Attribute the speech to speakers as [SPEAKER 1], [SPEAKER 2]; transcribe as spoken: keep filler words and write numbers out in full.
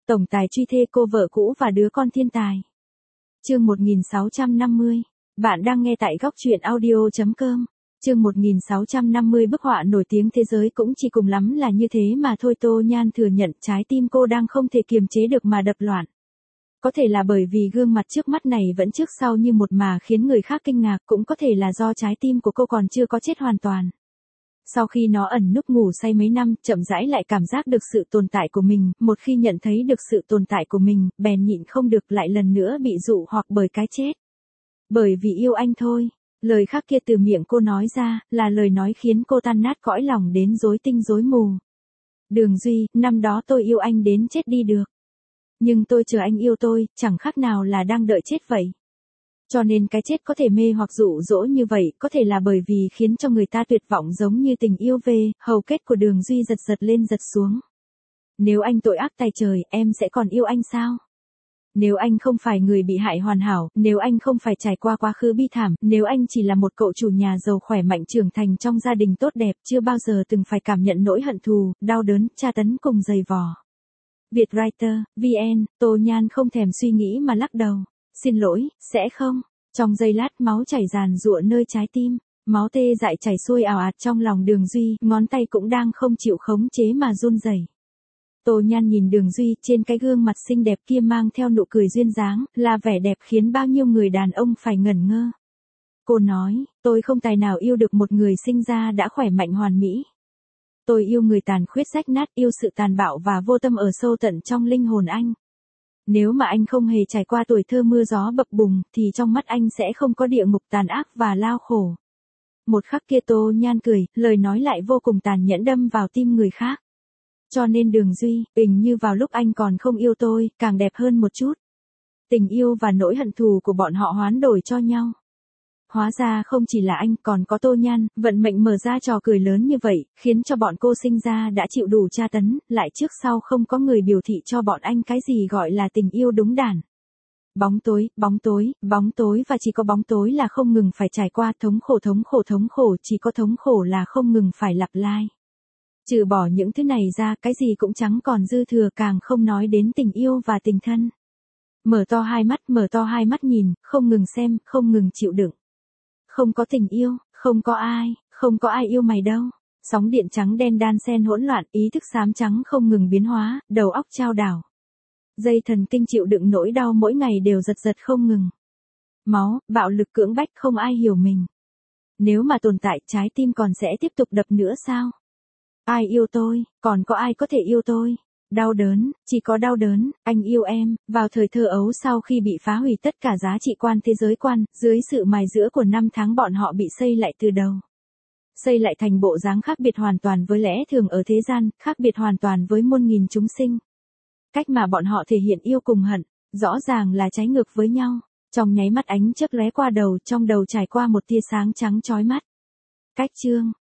[SPEAKER 1] Tổng tài truy thê cô vợ cũ và đứa con thiên tài. Chương một nghìn sáu trăm năm mươi. Bạn đang nghe tại góc truyện audio chấm com. Chương một nghìn sáu trăm năm mươi bức họa nổi tiếng thế giới cũng chỉ cùng lắm là như thế mà thôi. Tô Nhan thừa nhận trái tim cô đang không thể kiềm chế được mà đập loạn. Có thể là bởi vì gương mặt trước mắt này vẫn trước sau như một mà khiến người khác kinh ngạc, cũng có thể là do trái tim của cô còn chưa có chết hoàn toàn. Sau khi nó ẩn núp ngủ say mấy năm, chậm rãi lại cảm giác được sự tồn tại của mình, một khi nhận thấy được sự tồn tại của mình, bèn nhịn không được lại lần nữa bị dụ hoặc bởi cái chết. Bởi vì yêu anh thôi. Lời khác kia từ miệng cô nói ra, là lời nói khiến cô tan nát cõi lòng đến rối tinh rối mù. Đường Duy, năm đó tôi yêu anh đến chết đi được. Nhưng tôi chờ anh yêu tôi, chẳng khác nào là đang đợi chết vậy. Cho nên cái chết có thể mê hoặc dụ dỗ như vậy, có thể là bởi vì khiến cho người ta tuyệt vọng giống như tình yêu về, hầu kết của Đường Duy giật giật lên giật xuống. Nếu anh tội ác tày trời, em sẽ còn yêu anh sao? Nếu anh không phải người bị hại hoàn hảo, nếu anh không phải trải qua quá khứ bi thảm, nếu anh chỉ là một cậu chủ nhà giàu khỏe mạnh trưởng thành trong gia đình tốt đẹp, chưa bao giờ từng phải cảm nhận nỗi hận thù, đau đớn, tra tấn cùng dày vò. Vietwriter, vê en, Tô Nhan không thèm suy nghĩ mà lắc đầu. Xin lỗi, sẽ không. Trong giây lát máu chảy ràn rụa nơi trái tim, máu tê dại chảy xuôi ào ạt trong lòng Đường Duy, ngón tay cũng đang không chịu khống chế mà run rẩy. Tô Nhan nhìn Đường Duy, trên cái gương mặt xinh đẹp kia mang theo nụ cười duyên dáng, là vẻ đẹp khiến bao nhiêu người đàn ông phải ngẩn ngơ. Cô nói, tôi không tài nào yêu được một người sinh ra đã khỏe mạnh hoàn mỹ. Tôi yêu người tàn khuyết rách nát, yêu sự tàn bạo và vô tâm ở sâu tận trong linh hồn anh. Nếu mà anh không hề trải qua tuổi thơ mưa gió bập bùng, thì trong mắt anh sẽ không có địa ngục tàn ác và lao khổ. Một khắc kia Tô Nhan cười, lời nói lại vô cùng tàn nhẫn đâm vào tim người khác. Cho nên Đường Duy, hình như vào lúc anh còn không yêu tôi, càng đẹp hơn một chút. Tình yêu và nỗi hận thù của bọn họ hoán đổi cho nhau. Hóa ra không chỉ là anh, còn có Tô Nhan, vận mệnh mở ra trò cười lớn như vậy, khiến cho bọn cô sinh ra đã chịu đủ tra tấn, lại trước sau không có người biểu thị cho bọn anh cái gì gọi là tình yêu đúng đản. Bóng tối, bóng tối, bóng tối và chỉ có bóng tối là không ngừng phải trải qua, thống khổ thống khổ thống khổ, chỉ có thống khổ là không ngừng phải lặp lại. Trừ bỏ những thứ này ra, cái gì cũng chẳng còn dư thừa, càng không nói đến tình yêu và tình thân. Mở to hai mắt, mở to hai mắt nhìn, không ngừng xem, không ngừng chịu đựng. Không có tình yêu, không có ai, không có ai yêu mày đâu. Sóng điện trắng đen đan xen hỗn loạn, ý thức xám trắng không ngừng biến hóa, đầu óc chao đảo. Dây thần kinh chịu đựng nỗi đau mỗi ngày đều giật giật không ngừng. Máu, bạo lực cưỡng bách, không ai hiểu mình. Nếu mà tồn tại, trái tim còn sẽ tiếp tục đập nữa sao? Ai yêu tôi, còn có ai có thể yêu tôi? Đau đớn, chỉ có đau đớn, anh yêu em, vào thời thơ ấu sau khi bị phá hủy tất cả giá trị quan thế giới quan, dưới sự mài giũa của năm tháng bọn họ bị xây lại từ đầu. Xây lại thành bộ dáng khác biệt hoàn toàn với lẽ thường ở thế gian, khác biệt hoàn toàn với muôn nghìn chúng sinh. Cách mà bọn họ thể hiện yêu cùng hận, rõ ràng là trái ngược với nhau. Trong nháy mắt ánh chớp lóe qua đầu, trong đầu trải qua một tia sáng trắng chói mắt. Cách chương,